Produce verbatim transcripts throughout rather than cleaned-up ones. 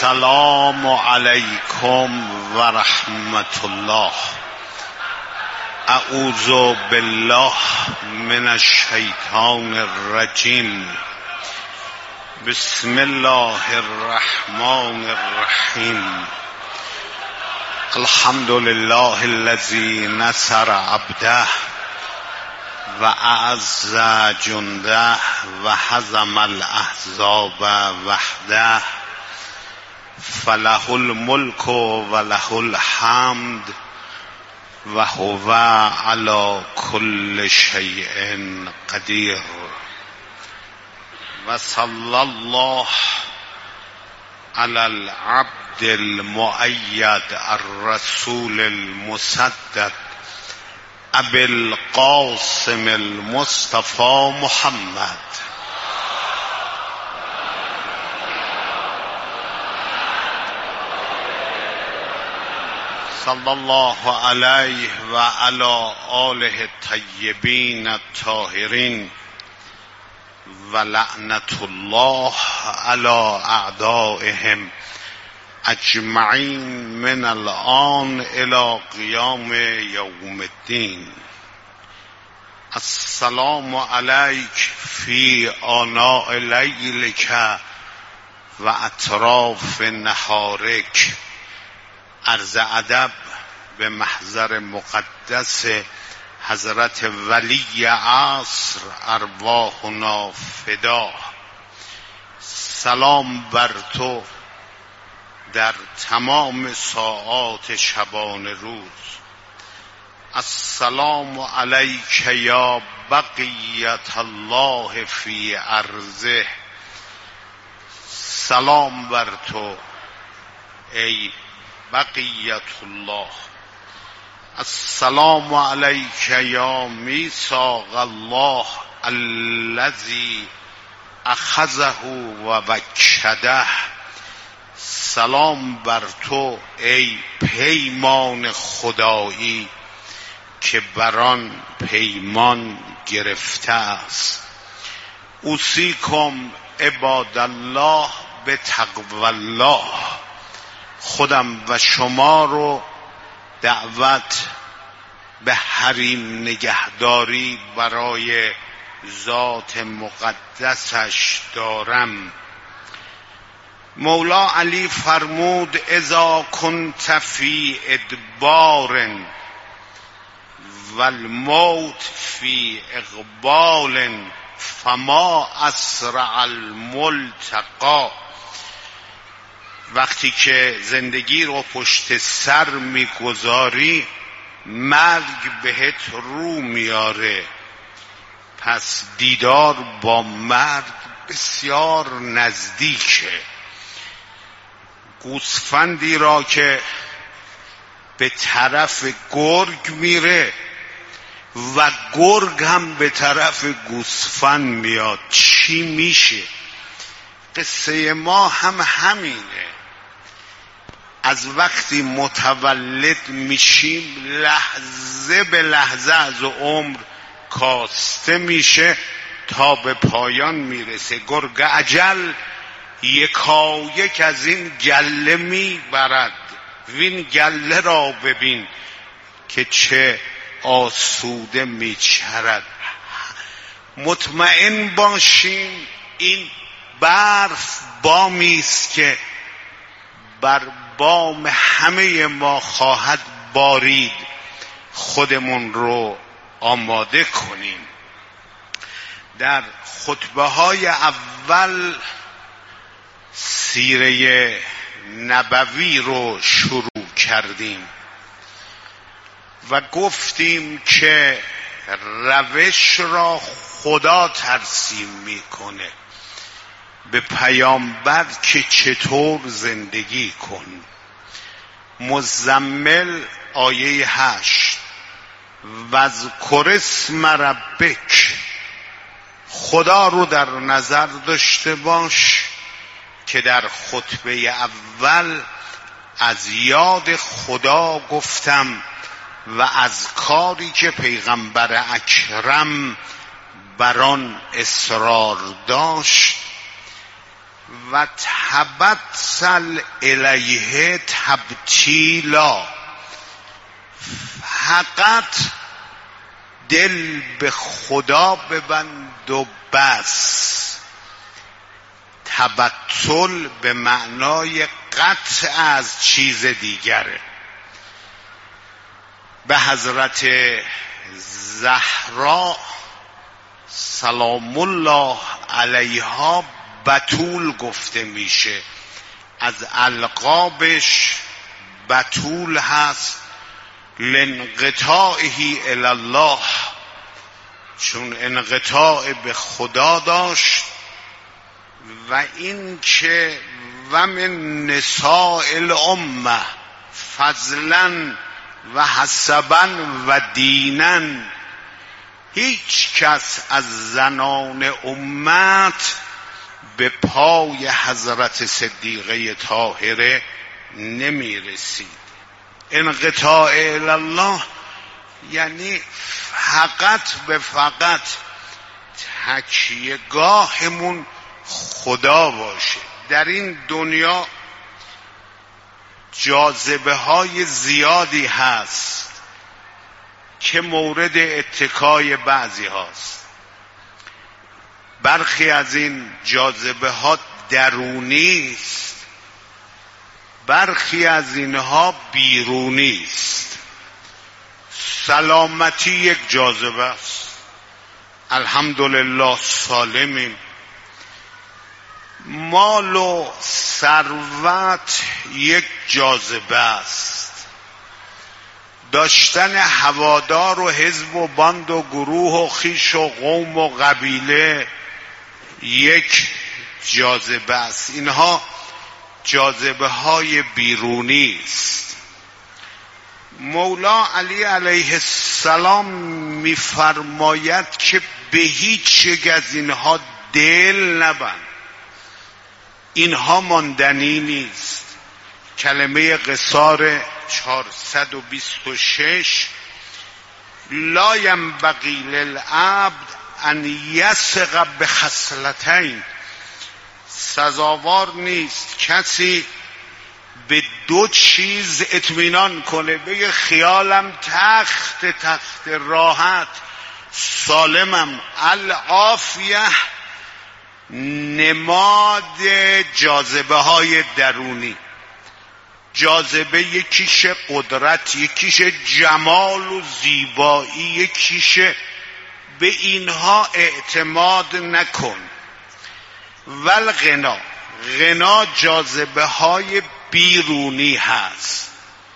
السلام علیکم و رحمت الله. اعوذ بالله من الشیطان الرجیم. بسم الله الرحمن الرحیم. الحمد لله الذی نصر عبده و اعز جنده و هزم الاحزاب وحده، فله الملک و له الحمد و هو علی کل شیء قدیر. و صلی الله علی العبد المؤید الرسول المصدق ابی القاسم المصطفى محمد صلی الله علیه و علی آله الطیبین الطاهرین و لعنت الله علی اعدائهم اجمعین من الان الی قیام یوم الدین. السلام علیک فی آناء لیلک و اطراف نهارک. عرض ادب به محضر مقدس حضرت ولی عصر ارواحنا فدا. سلام بر تو در تمام ساعات شبان روز. السلام علیک یا بقیت الله فی ارضه. سلام بر تو ای بقیت الله. السلام علیک یا میثاق الله الذی اخذه و وکده. سلام بر تو ای پیمان خدایی که بران پیمان گرفته است. اوصیکم عباد الله به تقوی الله. خودم و شما رو دعوت به حریم نگهداری برای ذات مقدسش دارم. مولا علی فرمود اذا کنت فی ادبار و الموت فی اقبال فما اسرع الملتقا. وقتی که زندگی رو پشت سر میگذاری مرگ بهت رو میاره، پس دیدار با مرگ بسیار نزدیکه. گوسفندی را که به طرف گرگ میره و گرگ هم به طرف گوسفند میاد چی میشه؟ قصه ما هم همینه. از وقتی متولد میشیم لحظه به لحظه از عمر کاسته میشه تا به پایان میرسه. گرگ اجل یکایک از این گله میبرد. وین گله را ببین که چه آسوده میچرد. مطمئن باشیم این برف بامیست که بر بام همه ما خواهد بارید. خودمون رو آماده کنیم. در خطبه های اول سیره نبوی رو شروع کردیم و گفتیم که روش را خدا ترسیم میکنه به پیامبر که چطور زندگی کن. مزمل آیه هشت واذکر اسم ربک. خدا رو در نظر داشته باش که در خطبه اول از یاد خدا گفتم و از کاری که پیغمبر اکرم بر آن اصرار داشت و تبتل الیه تبتیلا، فقط دل به خدا ببند و بس. تبتل به معنای قطع از چیز دیگره. به حضرت زهرا سلام الله علیها بتول گفته میشه، از القابش بتول هست لانقطاعه الی الله، چون انقطاع به خدا داشت. و این که و من نساء الامه فضلا و حسبا و دینا، هیچ کس از زنان امت به پای حضرت صدیقه طاهره نمی رسید. انقطاع الله یعنی فقط به فقط تکیهگاهمون خدا باشه. در این دنیا جاذبه های زیادی هست که مورد اتکای بعضی هاست. برخی از این جاذبه ها درونی است، برخی از اینها بیرونی است. سلامتی یک جاذبه است، الحمدلله سالمیم. مال و ثروت یک جاذبه است. داشتن هوادار و حزب و باند و گروه و خیش و قوم و قبیله یک جاذبه است. اینها جاذبه های بیرونی است. مولا علی علیه السلام میفرماید که به هیچ یک از اینها دل نبند، اینها ماندنی نیست. کلمه قصار چهارصد و بیست و شش، لا ینبغی للعبد ان یثق بخصلتین، سزاوار نیست کسی به دو چیز اطمینان کنه، بگه خیالم تخت تخت راحت سالمم. العافیه نماد جاذبه های درونی. جاذبه یکیش قدرت، یکیش جمال و زیبایی، یکیش به اینها اعتماد نکن. ول غنا، غنا جاذبه های بیرونی هست.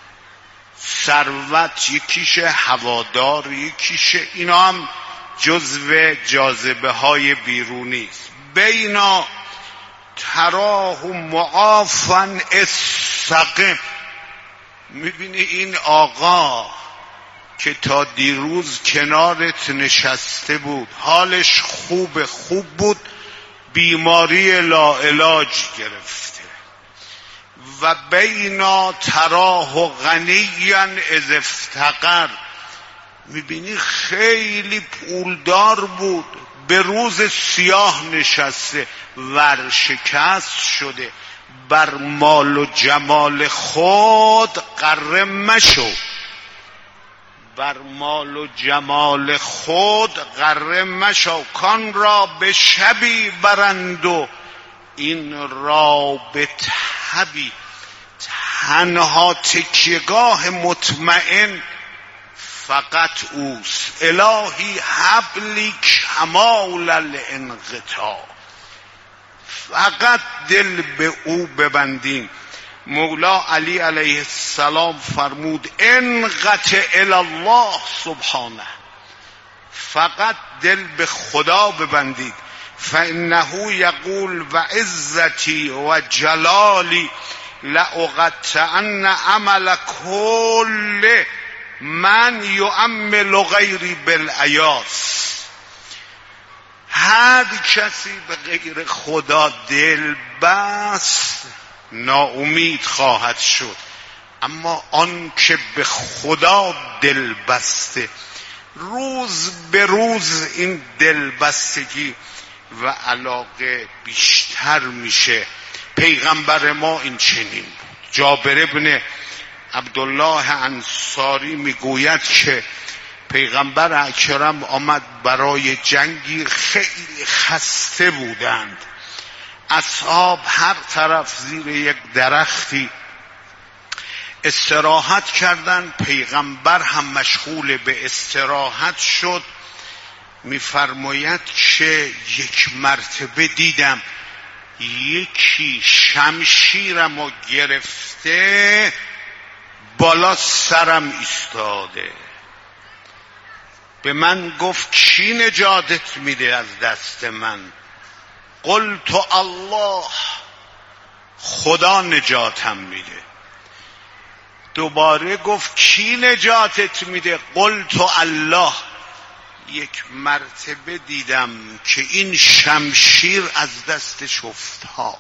ثروت یکیش، هوادار یکیش، اینا هم جزو جاذبه های بیرونی است. بینا تراه معافن استقم، میبینی این آقا که تا دیروز کنارت نشسته بود، حالش خوب خوب بود، بیماری لاعلاج گرفته. و بینا تراه غنیا اذ افتقر، میبینی خیلی پولدار بود، به روز سیاه نشسته، ورشکست شده. بر مال و جمال خود غره مشو، بر مال و جمال خود غره مشو. کان را به شبی برند و این را به تبی. تنها تکیهگاه مطمئن فقط اوست. الهی حبلی کمال الانقطاع، فقط دل به او ببندیم. مولا علی علیه السلام فرمود انقطع الی الله سبحانه، فقط دل به خدا ببندید. فانه یقول و عزتی و جلالی لاقطعن عمل کل من یعمل غیری بالایاس. هر کسی به غیر خدا دل بست ناامید خواهد شد، اما آن که به خدا دل بسته، روز به روز این دل بستگی و علاقه بیشتر میشه. پیغمبر ما این چنین بود. جابر ابن عبدالله انصاری میگوید که پیغمبر اکرم آمد برای جنگی، خیلی خسته بودند، اصحاب هر طرف زیر یک درختی استراحت کردند، پیغمبر هم مشغول به استراحت شد. میفرماید که یک مرتبه دیدم یکی شمشیرمو گرفته بالا سرم ایستاده. به من گفت کی نجاتت میده از دست من؟ قلت الله، خدا نجاتم میده. دوباره گفت کی نجاتت میده؟ قلت الله. یک مرتبه دیدم که این شمشیر از دستش افتاد،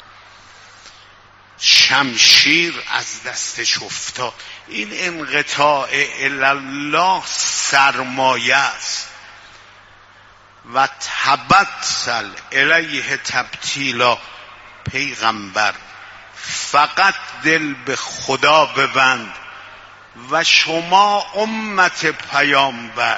شمشیر از دستش افتاد. این انقطاع الله سرمایه است. و تبتل الیه تبتیلا، پیغمبر فقط دل به خدا ببند و شما امت پیامبر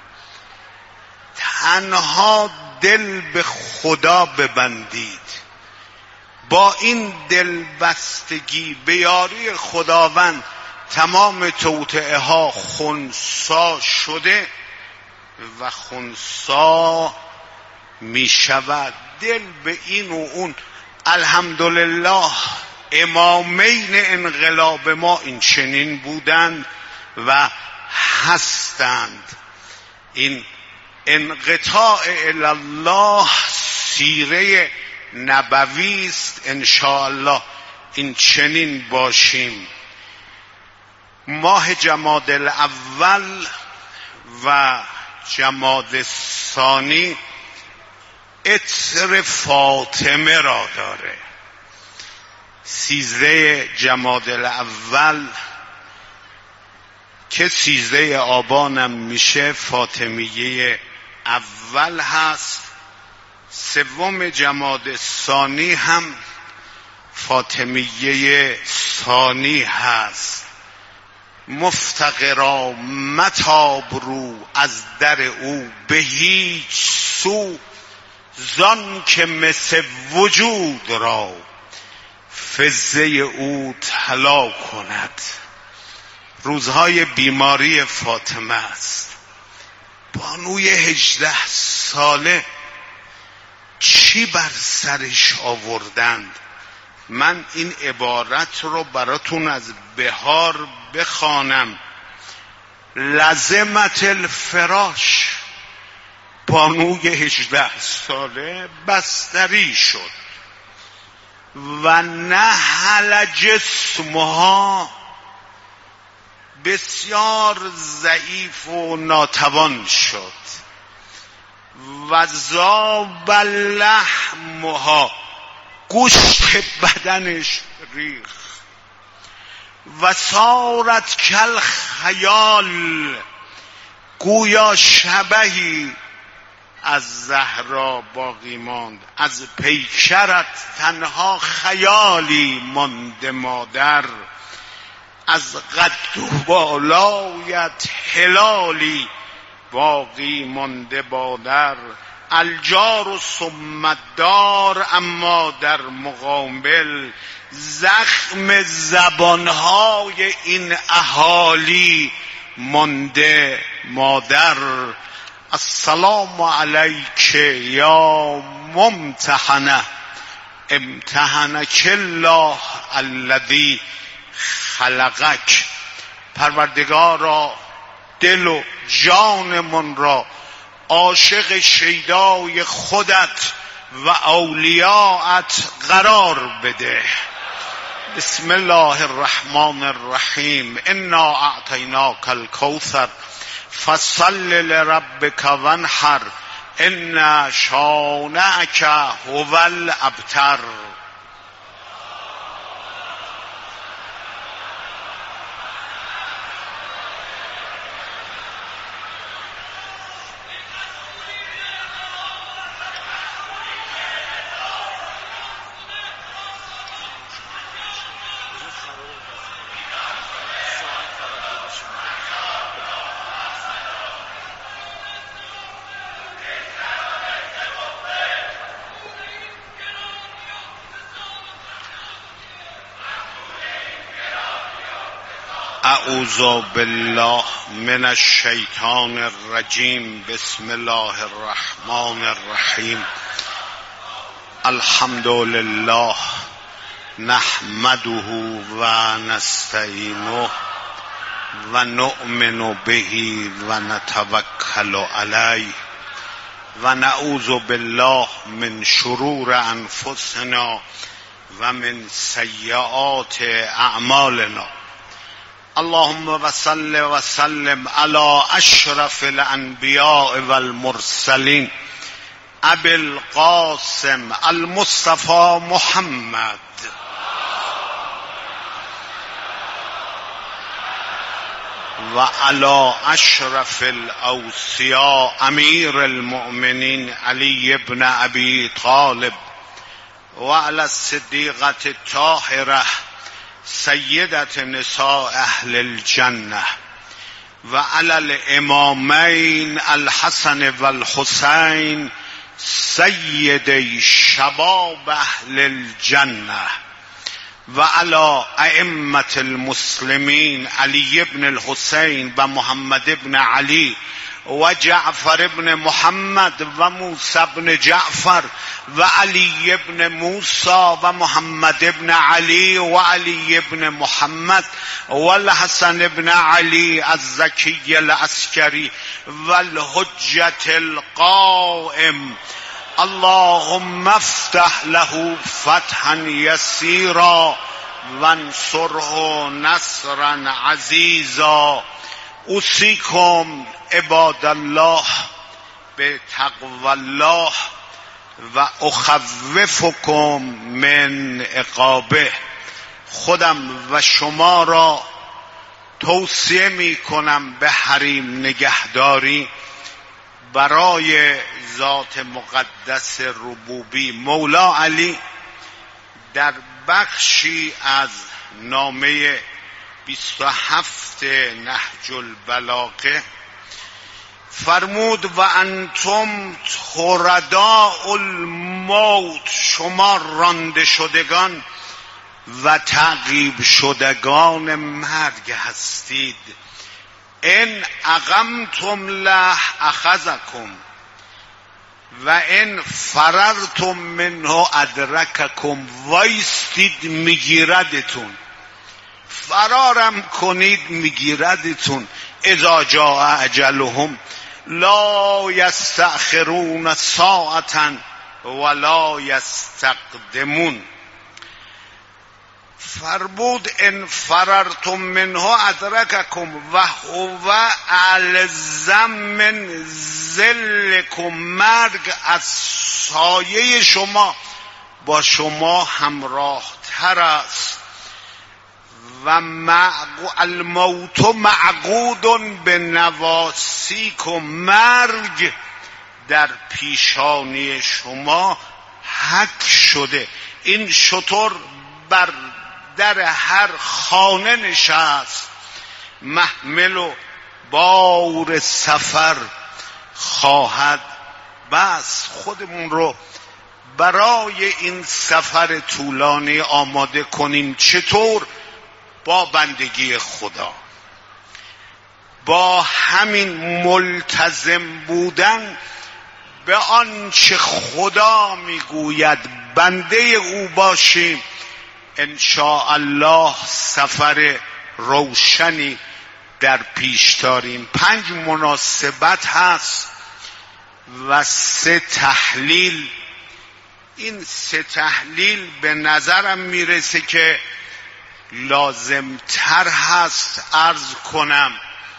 تنها دل به خدا ببندید. با این دل بستگی به یاری خداوند تمام توطئه ها خنثی شده و خنثی می شود. دل به این و اون. الحمدلله امامین انقلاب ما این چنین بودند و هستند. این انقطاع الله سیره نبوی است. انشاءالله این چنین باشیم. ماه جمادی الاول و جمادی الثانی عطر فاطمه را داره. سیزده جمادی الاول که سیزده آبانم میشه فاطمیه اول هست. سوم جمادی الثانی هم فاطمیه ثانی هست. مفتقرا متاب رو از در او به هیچ سو، زان که مثل وجود را فزه او طلا کند. روزهای بیماری فاطمه است. بانوی هجده ساله چی بر سرش آوردند؟ من این عبارت رو براتون از بهار بخوانم. لزمت الفراش، بانوی هجده ساله بستری شد و نحل جسمها، بسیار ضعیف و ناتوان شد. و ذاب لحمها، گوشت بدنش ریخ. و صارت کل خیال، گویا شبهی از زهرا باقی ماند. از پیکرت تنها خیالی مانده مادر، از قد و بالایت هلالی باقی مانده بادر. الجار و سمدار، اما در مقابل زخم زبانهای این اهالی مانده مادر. السلام علیک یا ممتحنه، امتحنک الله الذی خلقک. پروردگارا دل و جانمون را عاشق شیدای خودت و اولیاءت قرار بده. بسم الله الرحمن الرحیم. انا اعطیناک الکوثر فصل لربک وانحر ان شانئک هو الابتر. اعوذ بالله من الشیطان الرجیم. بسم الله الرحمن الرحیم. الحمد لله نحمده و نستعینه و نؤمن به و نتوکل علیه و نعوذ بالله من شرور انفسنا و من سیئات اعمالنا. اللهم وصل وسلم على اشرف الانبیاء والمرسلین ابی القاسم المصطفى محمد و على اشرف الاوصیاء امیر المؤمنین علی ابن ابی طالب و على الصدیقة الطاهرة سیدت نساء اهل الجنه و علی الامامین الحسن والحسین سیدی شباب اهل الجنه و علی ائمه المسلمین علی ابن الحسین و محمد ابن علی و جعفر ابن محمد و موسی ابن جعفر و علی ابن موسی و محمد ابن علی و علی ابن محمد و الحسن ابن علی الزکی العسکری و الحجة القائم. اللهم افتح له فتحا یسیرا وانصره نصرا عزیزا. اوصیکم عباد الله به تقوی الله و اخوفکم من عقابه. خودم و شما را توصیه می کنم به حریم نگهداری برای ذات مقدس ربوبی. مولا علی در بخشی از نامه بیست و هفت نهج البلاغه فرمود و انتم خرداء الموت، شما رانده شدگان و تعقیب شدگان مرگ هستید. ان اقمتم له اخذکم و ان فررتم منه ادرککم. وایستید میگیردتون، فرارم کنید میگیردتون. اذا جاء اجلهم لا یستأخرون ساعة ولا یستقدمون. فرمود ان فررتم منه ادرککم و هو الزم من ذلکم. مرگ از سایه شما با شما همراه تر است. و الموت معقود به نواسیکم. مرگ در پیشانی شما حک شده. این شتر بر در هر خانه نشست، محمل و بار سفر خواهد. بس خودمون رو برای این سفر طولانی آماده کنیم. چطور؟ با بندگی خدا، با همین ملتزم بودن به آنچه خدا میگوید بنده او باشیم. ان شاء الله سفر روشنی در پیش داریم. پنج مناسبت هست و سه تحلیل. این سه تحلیل به نظرم میرسه که لازم تر هست عرض کنم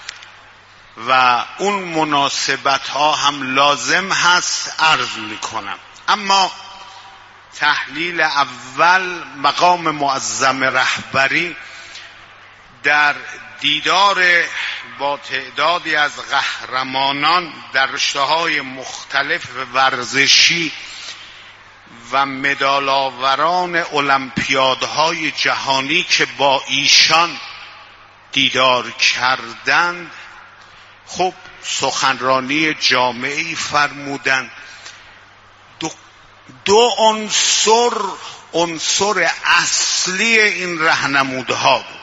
و اون مناسبت ها هم لازم هست عرض میکنم. اما تحلیل اول، مقام معظم رهبری در دیدار با تعدادی از قهرمانان در رشته‌های مختلف ورزشی و مدال آوران المپیادهای جهانی که با ایشان دیدار کردند، خب سخنرانی جامعی فرمودند. دو, دو عنصر عنصر اصلی این راهنمودها بود.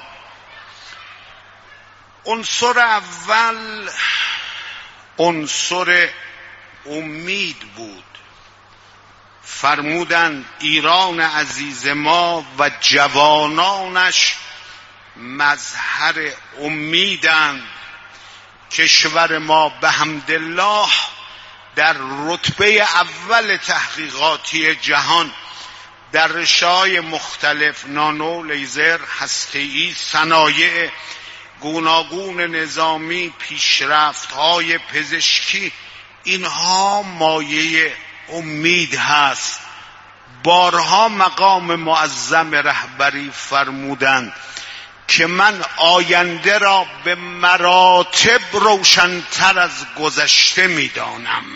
عنصر اول عنصر امید بود. فرمودند ایران عزیز ما و جوانانش مظهر امیدند. کشور ما به حمدالله در رتبه اول تحقیقاتی جهان در رشته‌های مختلف، نانو، لیزر، هسته‌ای، صنایع گوناگون نظامی، پیشرفت‌های پزشکی، اینها مایه امید هست. بارها مقام معظم رهبری فرمودند که من آینده را به مراتب روشن‌تر از گذشته می‌دانم.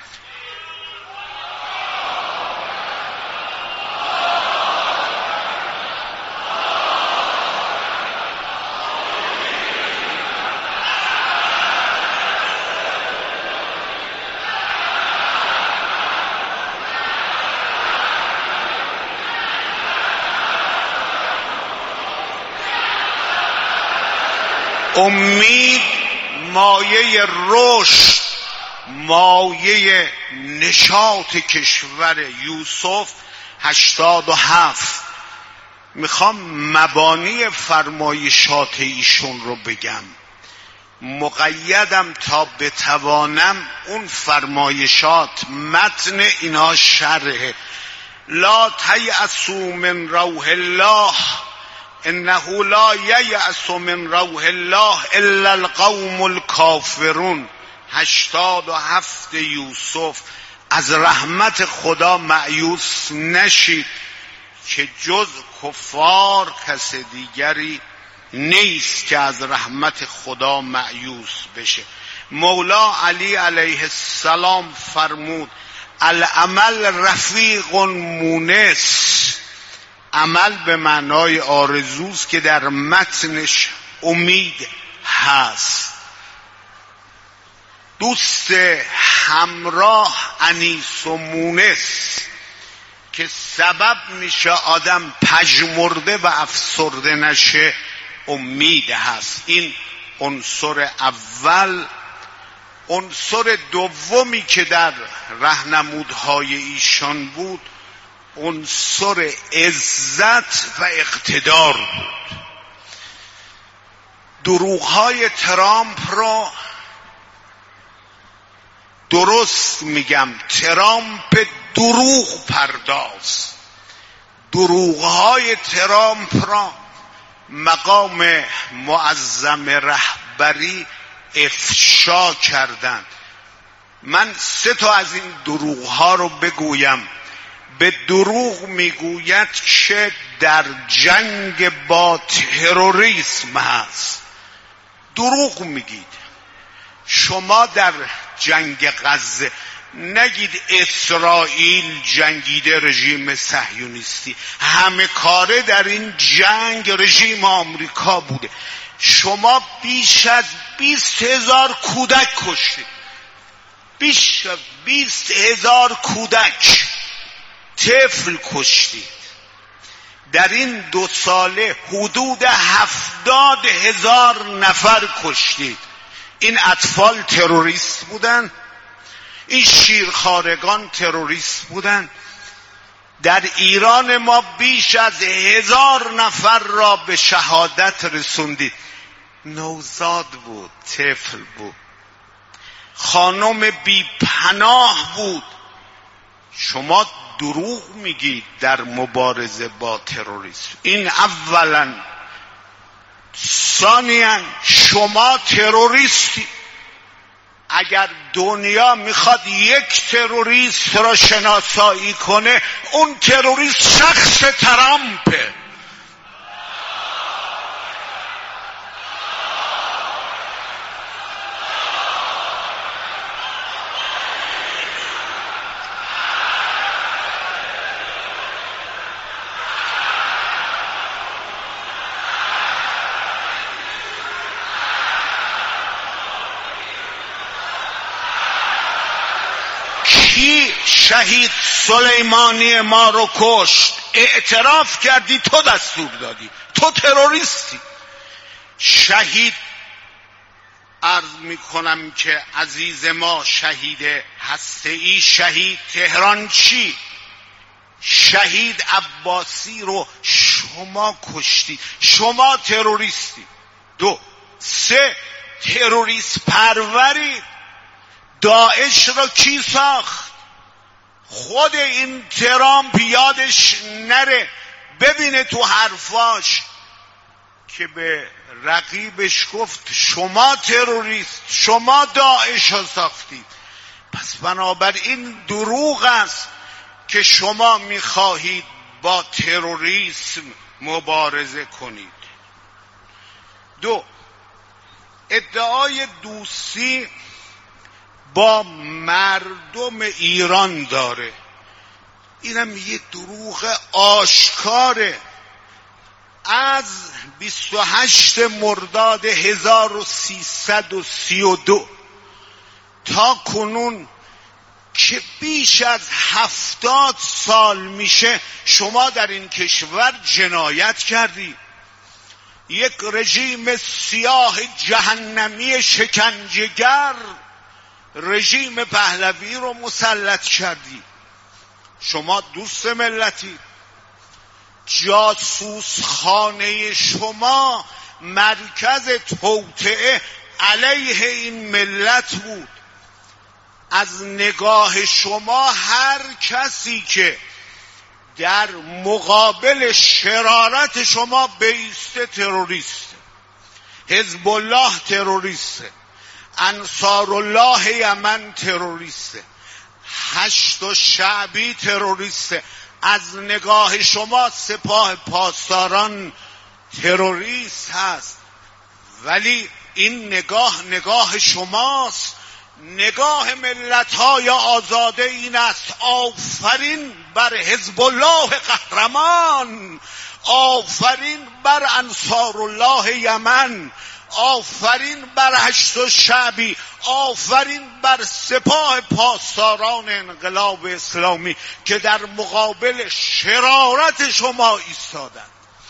امید مایه رشد، مایه نشاط کشور. یوسف هشتاد و هفت. میخوام مبانی فرمایشات ایشون رو بگم، مقیدم تا بتوانم اون فرمایشات متن اینا شرح. لا تیأسوا من روح الله انه لا ییأس من روح الله الا القوم الکافرون. هشتاد و هفت یوسف. از رحمت خدا مایوس نشید که جز کفار کس دیگری نیست که از رحمت خدا مایوس بشه. مولا علی علیه السلام فرمود العمل رفیق مونس. عمل به معنای آرزوست که در متنش امید هست. دوست همراه انیس و مونس که سبب میشه آدم پژمرده و افسرده نشه، امید هست. این عنصر اول. عنصر دومی که در راهنمودهای ایشان بود عنصر عزت و اقتدار بود. دروغ‌های ترامپ رو درست میگم، ترامپ دروغ پرداز. دروغ‌های ترامپ را مقام معظم رهبری افشا کردند. من سه تا از این دروغ‌ها رو بگویم. به دروغ میگوید که در جنگ با تروریسم هست. دروغ میگید. شما در جنگ غزه نگید اسرائیل جنگیده رژیم صهیونیستی. همه کاره در این جنگ رژیم آمریکا بوده. شما بیش از بیست هزار کودک کشتید. بیش از بیست هزار کودک طفل کشتید. در این دو ساله حدود هفتاد هزار نفر کشتید. این اطفال تروریست بودن، این شیرخوارگان تروریست بودن. در ایران ما بیش از هزار نفر را به شهادت رسوندید. نوزاد بود، طفل بود، خانم بی پناه بود. شما دروغ میگید در مبارزه با تروریسم. این اولا. ثانیاً شما تروریستی. اگر دنیا میخواد یک تروریست را شناسایی کنه، اون تروریست شخص ترامپه. شهید سلیمانی ما رو کشت، اعتراف کردی تو دستور دادی، تو تروریستی. شهید عرض میکنم که عزیز ما شهید هسته‌ای، شهید تهرانچی، شهید عباسی رو شما کشتی، شما تروریستی. دو سه تروریست پروری. داعش رو کی ساخت؟ خود این ترامپ یادش نره ببینه تو حرفاش که به رقیبش گفت شما تروریست، شما داعش رو ساختید. پس بنابراین دروغ است که شما میخواهید با تروریسم مبارزه کنید. دو، ادعای دوستی با مردم ایران داره، اینم یه دروغ آشکاره. از بیست و هشت مرداد هزار و سیصد و سی و دو تا کنون که بیش از هفتاد سال میشه شما در این کشور جنایت کردی. یک رژیم سیاه جهنمی شکنجهگر، رژیم پهلوی رو مسلط کردی. شما دوست ملتی، جاسوس خانه شما مرکز توطئه علیه این ملت بود. از نگاه شما هر کسی که در مقابل شرارت شما بیسته تروریسته. حزب الله تروریسته، انصار الله یمن تروریسته، هشت شعبی تروریسته. از نگاه شما سپاه پاسداران تروریست هست، ولی این نگاه نگاه شماست. نگاه ملت‌های آزاده این است آفرین بر حزب الله قهرمان، آفرین بر انصار الله یمن، آفرین بر هشت شعبی، آفرین بر سپاه پاسداران انقلاب اسلامی که در مقابل شرارت شما ایستادند.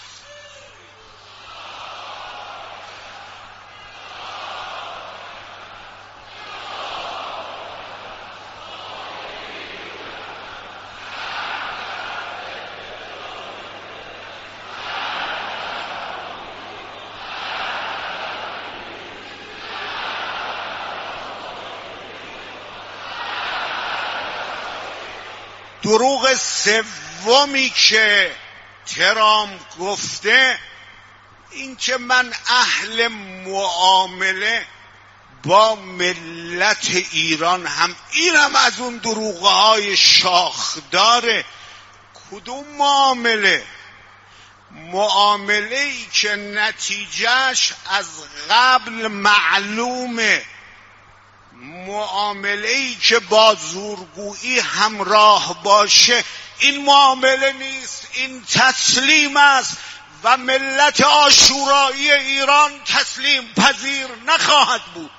دروغ سومی که ترامپ گفته این که من اهل معامله با ملت ایران هم، اینم از اون دروغهای شاخداره. کدوم معامله؟ معامله ای که نتیجهش از قبل معلومه، معامله ای که با زورگویی همراه باشه. این معامله نیست، این تسلیم است و ملت عاشورایی ایران تسلیم پذیر نخواهد بود.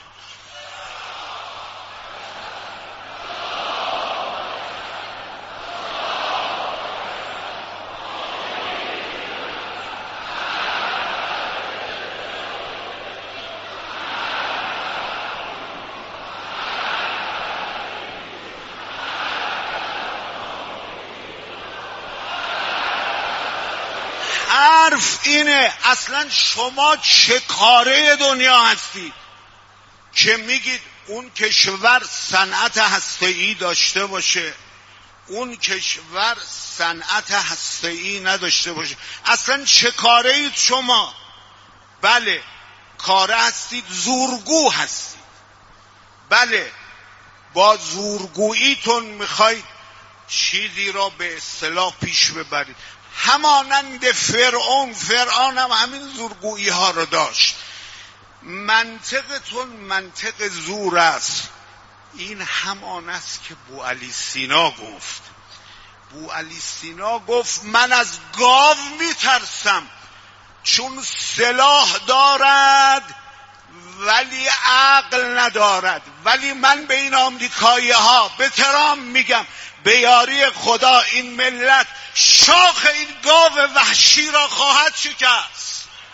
حرف اینه اصلا شما چه کاره دنیا هستید که میگید اون کشور صنعت هسته‌ای داشته باشه، اون کشور صنعت هسته‌ای نداشته باشه؟ اصلا چه کاره اید شما؟ بله کاره هستید، زورگو هستید. بله با زورگوییتون میخواید چیزی را به اصطلاح پیش ببرید، همانند فرعون. فرعون هم همین زورگویی ها رو داشت. منطقتون منطق زور است. این همان است که بوعلی سینا گفت. بوعلی سینا گفت من از گاو میترسم چون سلاح دارد ولی عقل ندارد. ولی من به این آمریکایی ها به ترام میگم به یاری خدا این ملت شاخ این گاو وحشی را خواهد شکست.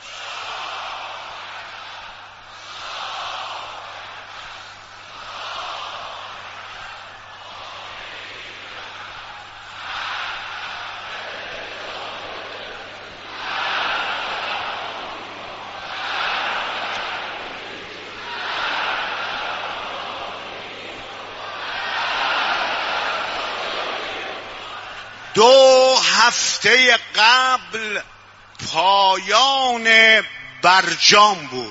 دو هفته قبل پایان برجام بود.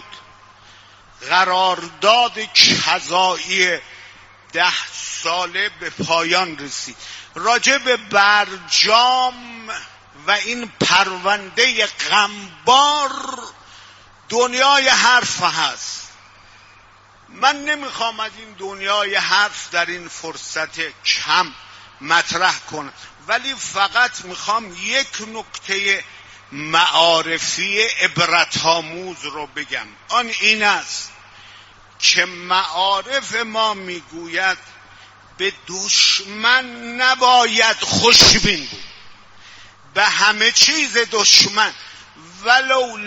قرارداد قضایی ده ساله به پایان رسید. راجع به برجام و این پرونده غمبار دنیای حرف هست. من نمیخوام از این دنیای حرف در این فرصت کم مطرح کنم، ولی فقط میخوام یک نکته معارفی عبرت‌آموز رو بگم. آن این است که معارف ما میگوید به دشمن نباید خوشبین بود، به همه چیز دشمن ولو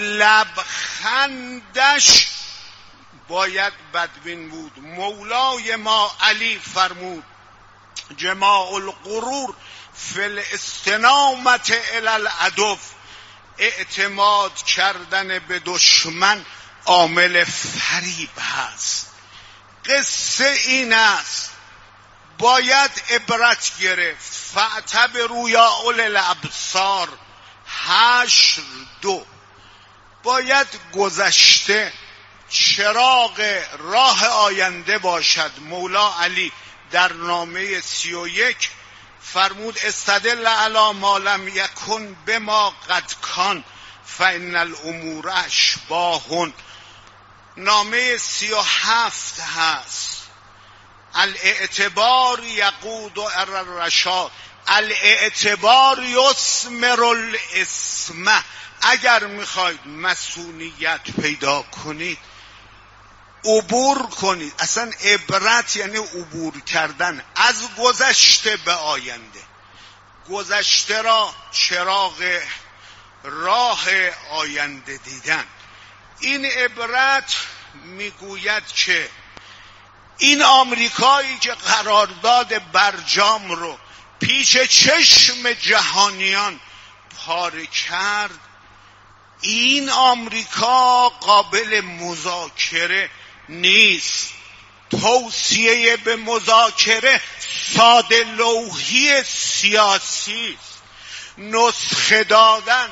لبخندش باید بدبین بود. مولای ما علی فرمود جماع الغرور فی الاستنامة الی العدو، اعتماد کردن به دشمن عامل فریب هست. قصه این است باید عبرت گرفت. فاعتبروا یا اولی الابصار حشر دو. باید گذشته چراغ راه آینده باشد. مولا علی در نامه سی و یک فرمود استدل علی ما لم یکن بما قد کان فان الامور اشباح. نامه سی و هفت هست الاعتبار یقود الی الرشاد، الاعتبار یثمر الاسم. اگر میخواید مسئولیت پیدا کنید عبور کنید. اصلا عبرت یعنی عبور کردن از گذشته به آینده. گذشته را چراغ راه آینده دیدن. این عبرت میگوید که این آمریکایی که قرارداد برجام رو پیش چشم جهانیان پاره کرد، این آمریکا قابل مذاکره نیست. توصیه به مذاکره ساده لوحی سیاسی است. نسخه دادن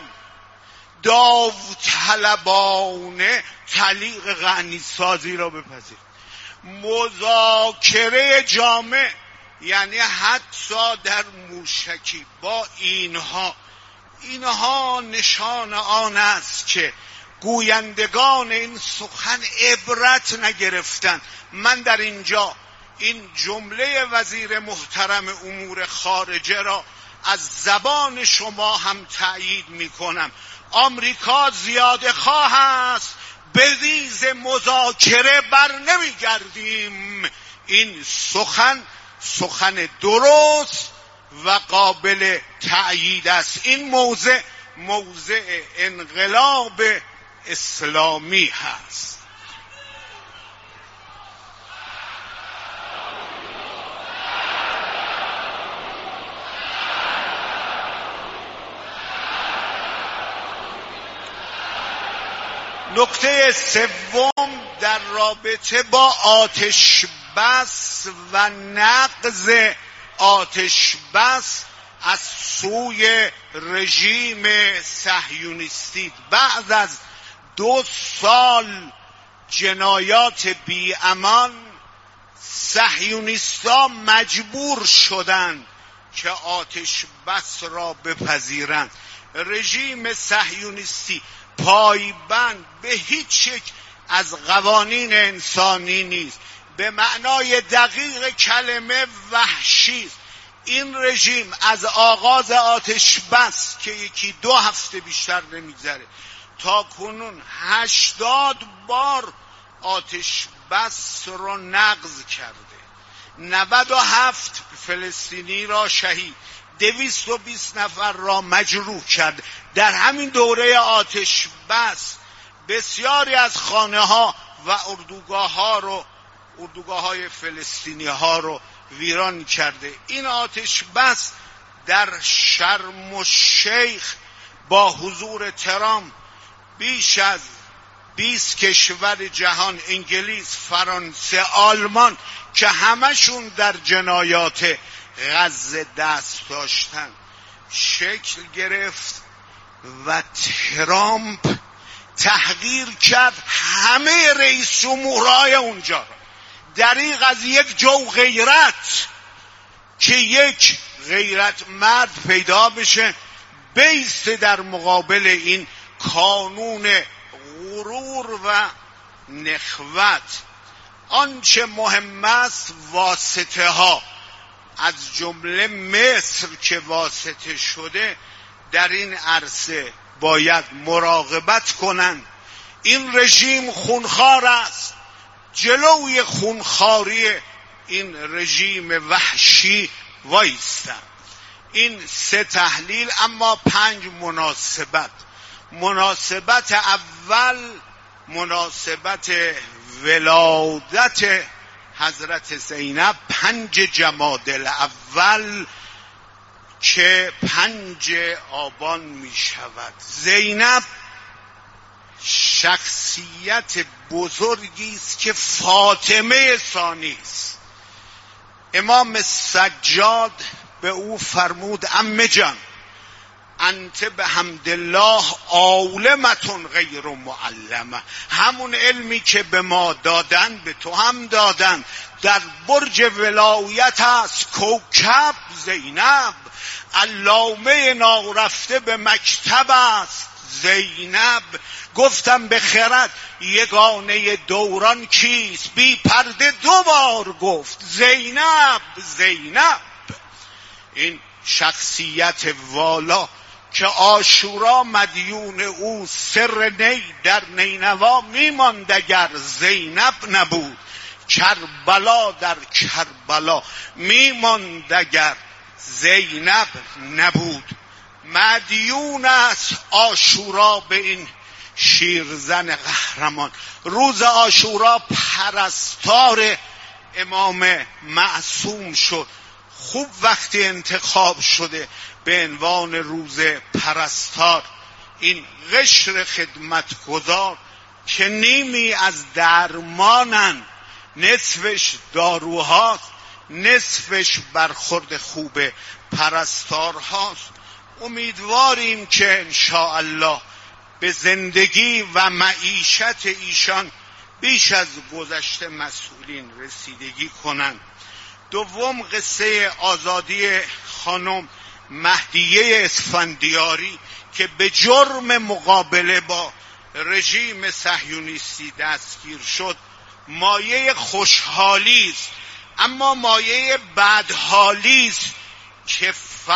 داوطلبانه تعلیق غنی سازی را بپذیر. مذاکره جامع یعنی حتی در موشکی با اینها اینها نشان آن است که گویندگان این سخن عبرت نگرفتن. من در اینجا این جمله وزیر محترم امور خارجه را از زبان شما هم تأیید می کنم. آمریکا زیاده خواه است، به ریز مذاکره بر نمی گردیم. این سخن سخن درست و قابل تأیید است. این موضع موضع انقلاب اسلامی هست. نکته سوم در رابطه با آتش بس و نقض آتش بس از سوی رژیم صهیونیستی. بعد از دو سال جنایات بی امان صهیونیست‌ها مجبور شدند که آتش بس را بپذیرند. رژیم صهیونیستی پایبند به هیچ یک از قوانین انسانی نیست. به معنای دقیق کلمه وحشی است. این رژیم از آغاز آتش بس که یکی دو هفته بیشتر نمیگذره تا کنون هشتاد بار آتش بس رو نقض کرده، نود و هفت فلسطینی را شهید، دویست و بیست نفر را مجروح کرد. در همین دوره آتش بس بسیاری از خانه ها و اردوگاه ها رو اردوگاه های فلسطینی ها رو ویران کرده. این آتش بس در شرم الشیخ با حضور ترامپ بیش از بیست کشور جهان، انگلیس، فرانسه، آلمان که همشون در جنایات غزه دست داشتن شکل گرفت و ترامپ تحقیر کرد همه رئیس جمهورهای اونجا را. دریغ از یک جو غیرت که یک غیرت مرد پیدا بشه بیسته در مقابل این کانون غرور و نخوت. آنچه مهم است واسطه ها، از جمله مصر که واسطه شده در این عرصه باید مراقبت کنند. این رژیم خونخوار است، جلوی خونخواری این رژیم وحشی وایستند. این سه تحلیل، اما پنج مناسبت. مناسبت اول مناسبت ولادت حضرت زینب پنج جمادی الاول که پنج آبان می شود. زینب شخصیت بزرگی است که فاطمه ثانی است. امام سجاد به او فرمود عمه جان انت به حمدالله عالمتون غیر معلمه، همون علمی که به ما دادن به تو هم دادن. در برج ولایت است کوکب زینب، علامه نارفته به مکتب است زینب. گفتم به خرد یگانه دوران کیست، بی پرده دو بار گفت زینب زینب. این شخصیت والا که عاشورا مدیون او، سر نی در نینوا میماند اگر زینب نبود، کربلا در کربلا میماند اگر زینب نبود. مدیون است عاشورا به این شیرزن قهرمان. روز عاشورا پرستار امام معصوم شد. خوب وقتی انتخاب شده به عنوان روز پرستار. این قشر خدمتگزار که نیمی از درمانن، نصفش داروهاست، نصفش برخورد خوب پرستارهاست. امیدواریم که انشاءالله به زندگی و معیشت ایشان بیش از گذشته مسئولین رسیدگی کنند. دوم قصه آزادی خانم مهدیه اسفندیاری که به جرم مقابله با رژیم صهیونیستی دستگیر شد مایه خوشحالی است، اما مایه بدحالی است که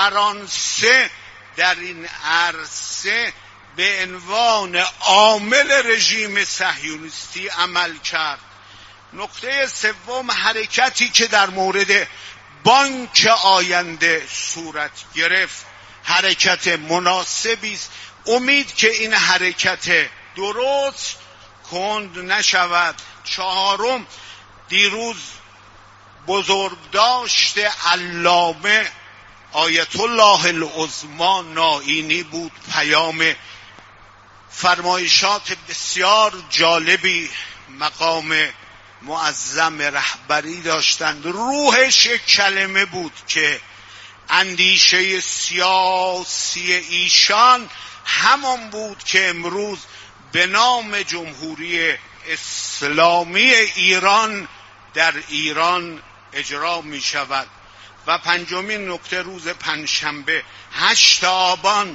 فرانسه در این عرصه به عنوان عامل رژیم صهیونیستی عمل کرد. نکته سوم حرکتی که در مورد بانک آینده صورت گرفت حرکت مناسبی است. امید که این حرکت درست کند نشود. چهارم دیروز بزرگداشت علامه آیت الله العظمی نائینی بود. پیام فرمایشات بسیار جالبی مقام معظم رهبری داشتند. روحش یک کلمه بود که اندیشه سیاسی ایشان همان بود که امروز به نام جمهوری اسلامی ایران در ایران اجرا می شود. و پنجمین نکته روز پنجشنبه هشت آبان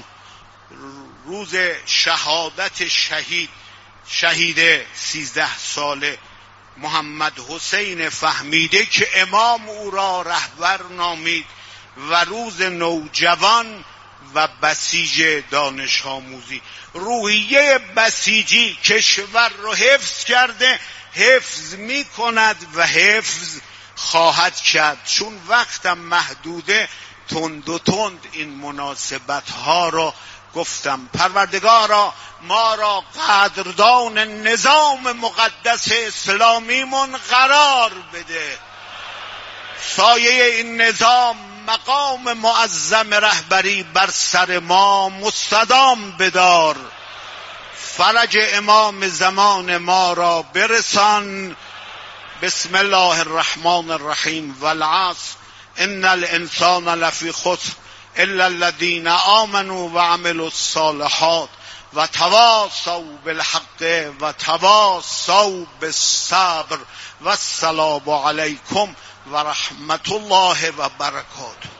روز شهادت شهید شهید سیزده ساله محمد حسین فهمیده که امام او را رهبر نامید و روز نوجوان و بسیج دانش آموزی. روحیه بسیجی کشور رو حفظ کرده، حفظ می کند و حفظ خواهد کرد. چون وقتم محدوده تند و تند این مناسبت ها را گفتم. پروردگارا ما را قدردان نظام مقدس اسلامیمون قرار بده، سایه این نظام مقام معظم رهبری بر سر ما مستدام بدار، فرج امام زمان ما را برسان. بسم الله الرحمن الرحیم. والعصر ان الانسان لفی خسر الا الذین آمنوا وعملوا الصالحات و تواصوا بالحق و تواصوا بالصبر و السلام علیکم و رحمت الله و برکاته.